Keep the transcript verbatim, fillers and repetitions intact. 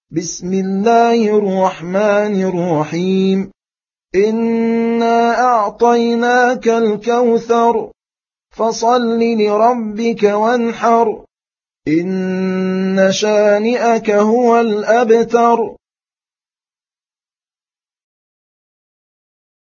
بسم الله الرحمن الرحيم إنا أعطيناك الكوثر فصل لربك وانحر إن شانئك هو الأبتر.